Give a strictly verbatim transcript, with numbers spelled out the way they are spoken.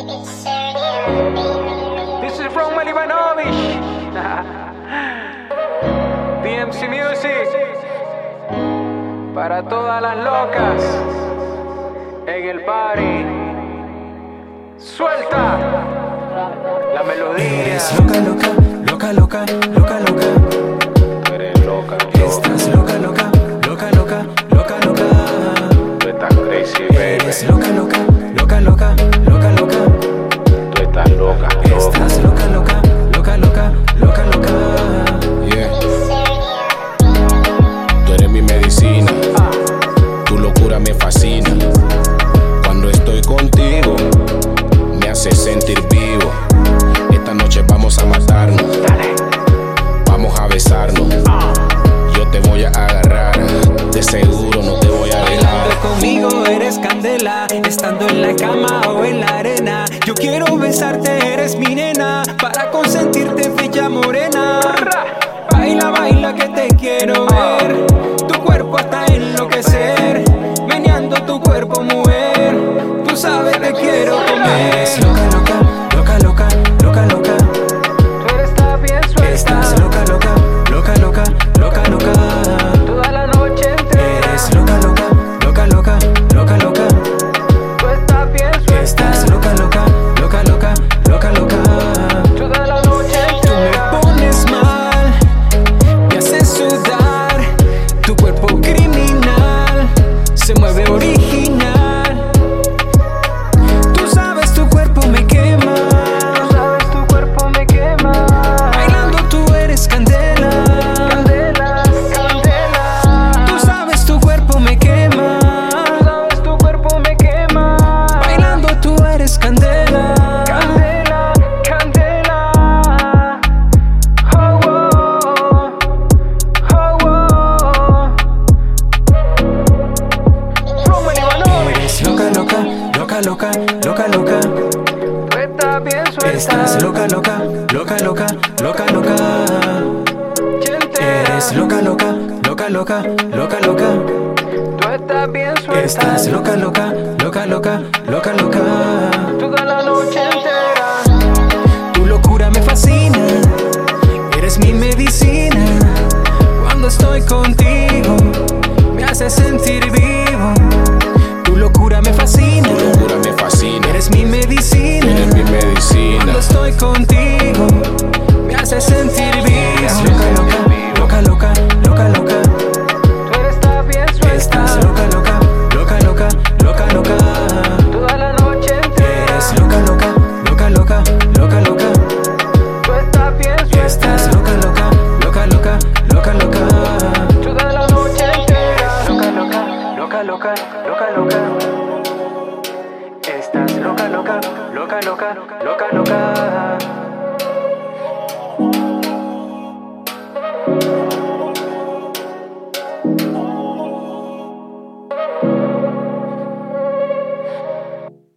This is from Ivanovich. D M C Music. Para todas las locas en el party. Suelta la melodía. Eres loca, loca, loca, loca, loca, loca. Tú eres loca, loca. Estás loca, loca, loca, loca, loca, loca. Tú estás crazy, baby. Eres loca, loca, loca, loca, loca, loca. Tú estás loca, loca. Estás loca, loca, loca, loca, loca, loca. Yeah. Tú eres mi medicina. Tu locura me fascina. Cuando estoy contigo, me hace sentir vivo. Esta noche vamos a matarnos. Vamos a besarnos. Yo te voy a agarrar. De seguro no te voy a dejar. Bailando conmigo eres candela. Estando en la cama o en la arena. Yo quiero besarte, eres mi nena. Para consentirte, bella morena. Baila, baila que te quiero ver. Tu cuerpo hasta enloquecer. Meneando tu cuerpo, mujer. Tú sabes que quiero comer. Eres loca, loca, loca, loca, loca, loca. Tú estás bien suelta. Estás loca, loca, loca, loca, loca, loca. Toda la noche entera. Eres loca, loca, loca, loca, loca, loca. Tú estás bien suelta. Estás loca, loca, loca, loca, loca, loca. Toda la noche Tú entera. me pones mal, me haces sudar. Tu cuerpo criminal se mueve original. Tú sabes, tu cuerpo me quema. Tú sabes, tu cuerpo me quema. Bailando tú eres candela. Candela, candela. Tú sabes, tu cuerpo me quema. Tú sabes, tu cuerpo me quema. Bailando tú eres candela. Candela, candela. Oh, oh, oh, oh. From Ivanovich. Eres loca, loca, loca, loca, loca, loca. Tú estás bien suelta. Estás loca, loca, loca, loca, loca, loca. Eres loca, loca, loca, loca, loca, loca. Tú estás bien suelta. Estás loca, loca, loca, loca, loca, loca. Toda la noche entera. Tu locura me fascina. Eres mi medicina. Cuando estoy contigo, me hace sentir vivo. Tu locura me fascina. Tu locura me fascina. Eres mi medicina. Eres mi medicina. Cuando estoy contigo, me hace sentir vivo. Loca, loca, loca, loca, loca. Tú estás bien suelta. Estás loca, loca, loca, loca, loca, loca. Toda la noche entera. Eres loca, loca, loca, loca, loca, loca. Tú estás bien suelta. Estás loca, loca, loca, loca, loca, loca. Toda la noche entera. Loca, loca, loca, loca, loca, loca. Estás loca, loca, loca, loca, loca, loca.